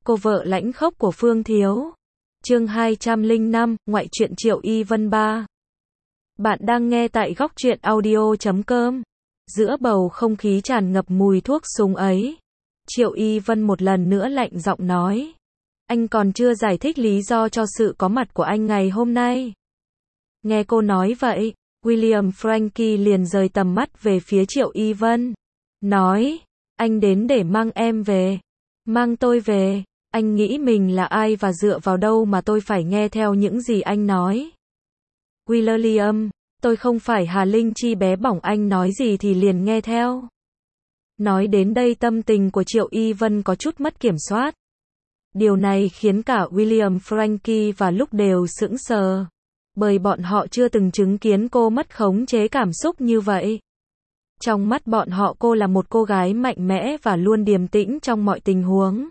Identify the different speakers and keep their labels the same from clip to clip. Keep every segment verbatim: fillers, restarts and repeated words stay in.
Speaker 1: Cô vợ lãnh khốc của Phương Thiếu. Chương hai trăm lẻ năm, ngoại truyện Triệu Y Vân ba. Bạn đang nghe tại góc truyện audio chấm com. Giữa bầu không khí tràn ngập mùi thuốc súng ấy, Triệu Y Vân một lần nữa lạnh giọng nói. Anh còn chưa giải thích lý do cho sự có mặt của anh ngày hôm nay. Nghe cô nói vậy, William Frankie liền rời tầm mắt về phía Triệu Y Vân. Nói, anh đến để mang em về. Mang tôi về. Anh nghĩ mình là ai và dựa vào đâu mà tôi phải nghe theo những gì anh nói. William, tôi không phải Hà Linh Chi bé bỏng, anh nói gì thì liền nghe theo. Nói đến đây tâm tình của Triệu Y Vân có chút mất kiểm soát. Điều này khiến cả William Frankie và Lúc đều sững sờ. Bởi bọn họ chưa từng chứng kiến cô mất khống chế cảm xúc như vậy. Trong mắt bọn họ cô là một cô gái mạnh mẽ và luôn điềm tĩnh trong mọi tình huống.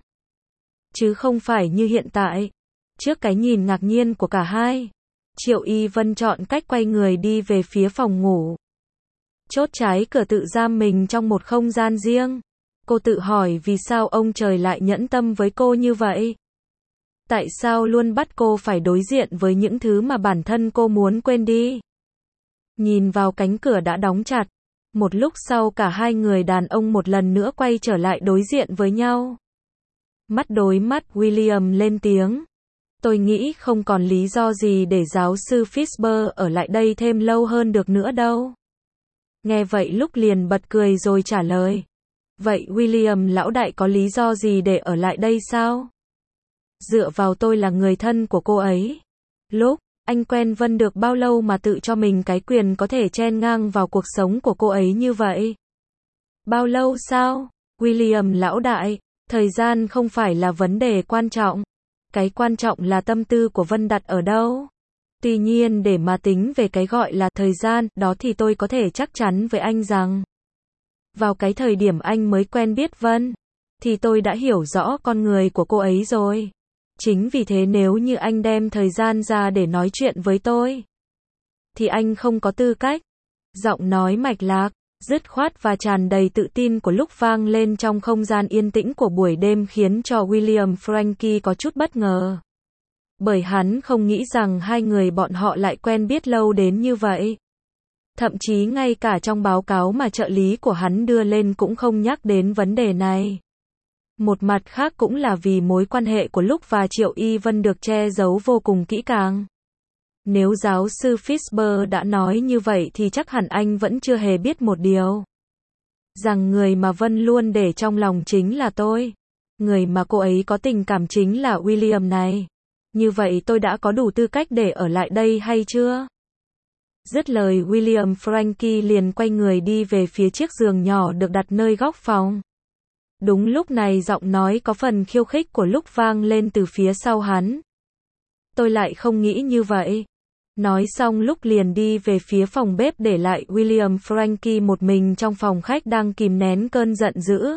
Speaker 1: Chứ không phải như hiện tại. Trước cái nhìn ngạc nhiên của cả hai, Triệu Y Vân chọn cách quay người đi về phía phòng ngủ. Chốt trái cửa tự giam mình trong một không gian riêng. Cô tự hỏi vì sao ông trời lại nhẫn tâm với cô như vậy. Tại sao luôn bắt cô phải đối diện với những thứ mà bản thân cô muốn quên đi. Nhìn vào cánh cửa đã đóng chặt, một lúc sau cả hai người đàn ông một lần nữa quay trở lại đối diện với nhau. Mắt đối mắt, William lên tiếng. Tôi nghĩ không còn lý do gì để giáo sư Fisher ở lại đây thêm lâu hơn được nữa đâu. Nghe vậy Lúc liền bật cười rồi trả lời. Vậy William lão đại có lý do gì để ở lại đây sao? Dựa vào tôi là người thân của cô ấy. Lúc, anh quen Vân được bao lâu mà tự cho mình cái quyền có thể chen ngang vào cuộc sống của cô ấy như vậy? Bao lâu sao? William lão đại, thời gian không phải là vấn đề quan trọng. Cái quan trọng là tâm tư của Vân đặt ở đâu. Tuy nhiên để mà tính về cái gọi là thời gian, đó thì tôi có thể chắc chắn với anh rằng vào cái thời điểm anh mới quen biết Vân, thì tôi đã hiểu rõ con người của cô ấy rồi. Chính vì thế nếu như anh đem thời gian ra để nói chuyện với tôi, thì anh không có tư cách. Giọng nói mạch lạc, dứt khoát và tràn đầy tự tin của Lúc vang lên trong không gian yên tĩnh của buổi đêm khiến cho William Frankie có chút bất ngờ. Bởi hắn không nghĩ rằng hai người bọn họ lại quen biết lâu đến như vậy. Thậm chí ngay cả trong báo cáo mà trợ lý của hắn đưa lên cũng không nhắc đến vấn đề này. Một mặt khác cũng là vì mối quan hệ của Lúc và Triệu Y Vân được che giấu vô cùng kỹ càng. Nếu giáo sư Fisher đã nói như vậy thì chắc hẳn anh vẫn chưa hề biết một điều. Rằng người mà Vân luôn để trong lòng chính là tôi. Người mà cô ấy có tình cảm chính là William này. Như vậy tôi đã có đủ tư cách để ở lại đây hay chưa? Dứt lời William Frankie liền quay người đi về phía chiếc giường nhỏ được đặt nơi góc phòng. Đúng lúc này giọng nói có phần khiêu khích của Lúc vang lên từ phía sau hắn. Tôi lại không nghĩ như vậy. Nói xong Lúc liền đi về phía phòng bếp để lại William Frankie một mình trong phòng khách đang kìm nén cơn giận dữ.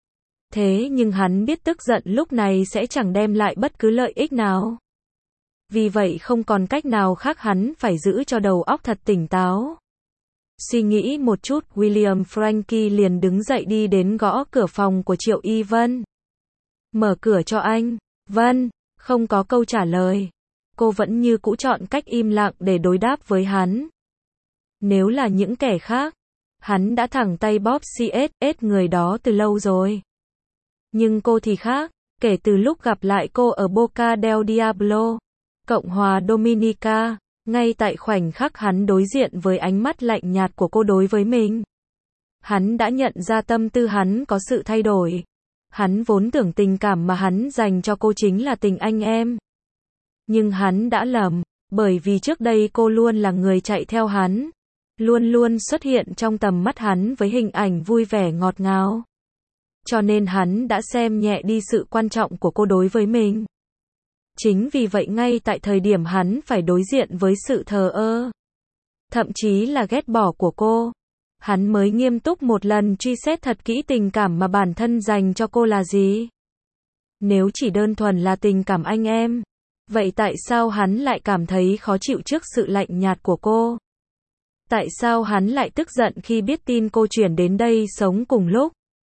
Speaker 1: Thế nhưng hắn biết tức giận lúc này sẽ chẳng đem lại bất cứ lợi ích nào. Vì vậy không còn cách nào khác hắn phải giữ cho đầu óc thật tỉnh táo. Suy nghĩ một chút, William Frankie liền đứng dậy đi đến gõ cửa phòng của Triệu Y Vân. Mở cửa cho anh. Vân, không có câu trả lời. Cô vẫn như cũ chọn cách im lặng để đối đáp với hắn. Nếu là những kẻ khác, hắn đã thẳng tay bóp xê ét người đó từ lâu rồi. Nhưng cô thì khác, kể từ lúc gặp lại cô ở Boca del Diablo, Cộng hòa Dominica, ngay tại khoảnh khắc hắn đối diện với ánh mắt lạnh nhạt của cô đối với mình. Hắn đã nhận ra tâm tư hắn có sự thay đổi. Hắn vốn tưởng tình cảm mà hắn dành cho cô chính là tình anh em. Nhưng hắn đã lầm, bởi vì trước đây cô luôn là người chạy theo hắn. Luôn luôn xuất hiện trong tầm mắt hắn với hình ảnh vui vẻ ngọt ngào. Cho nên hắn đã xem nhẹ đi sự quan trọng của cô đối với mình. Chính vì vậy ngay tại thời điểm hắn phải đối diện với sự thờ ơ, thậm chí là ghét bỏ của cô, hắn mới nghiêm túc một lần truy xét thật kỹ tình cảm mà bản thân dành cho cô là gì. Nếu chỉ đơn thuần là tình cảm anh em, vậy tại sao hắn lại cảm thấy khó chịu trước sự lạnh nhạt của cô? Tại sao hắn lại tức giận khi biết tin cô chuyển đến đây sống cùng Lúc?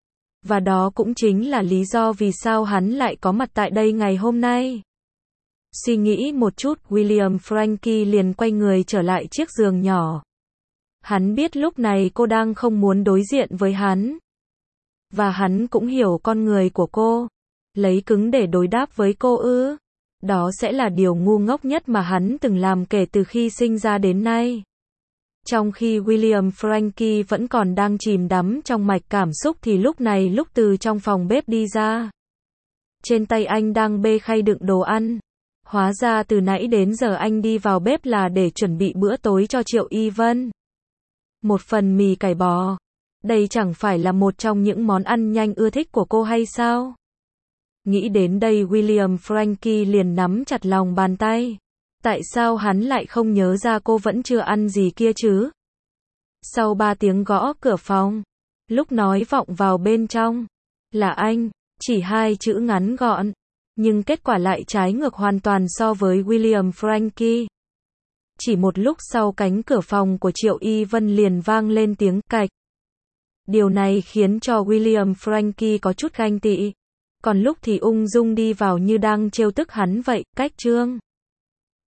Speaker 1: Và đó cũng chính là lý do vì sao hắn lại có mặt tại đây ngày hôm nay. Suy nghĩ một chút, William Frankie liền quay người trở lại chiếc giường nhỏ. Hắn biết lúc này cô đang không muốn đối diện với hắn. Và hắn cũng hiểu con người của cô. Lấy cứng để đối đáp với cô ư? Đó sẽ là điều ngu ngốc nhất mà hắn từng làm kể từ khi sinh ra đến nay. Trong khi William Frankie vẫn còn đang chìm đắm trong mạch cảm xúc thì lúc này lúc từ trong phòng bếp đi ra. Trên tay anh đang bê khay đựng đồ ăn. Hóa ra từ nãy đến giờ anh đi vào bếp là để chuẩn bị bữa tối cho Triệu Y Vân. Một phần mì cải bò. Đây chẳng phải là một trong những món ăn nhanh ưa thích của cô hay sao? Nghĩ đến đây William Frankie liền nắm chặt lòng bàn tay. Tại sao hắn lại không nhớ ra cô vẫn chưa ăn gì kia chứ? Sau ba tiếng gõ cửa phòng, lúc nói vọng vào bên trong, là anh, chỉ hai chữ ngắn gọn. Nhưng kết quả lại trái ngược hoàn toàn so với William Frankie. Chỉ một lúc sau cánh cửa phòng của Triệu Y Vân liền vang lên tiếng cạch. Điều này khiến cho William Frankie có chút ganh tị. Còn lúc thì ung dung đi vào như đang trêu tức hắn vậy, cách trương.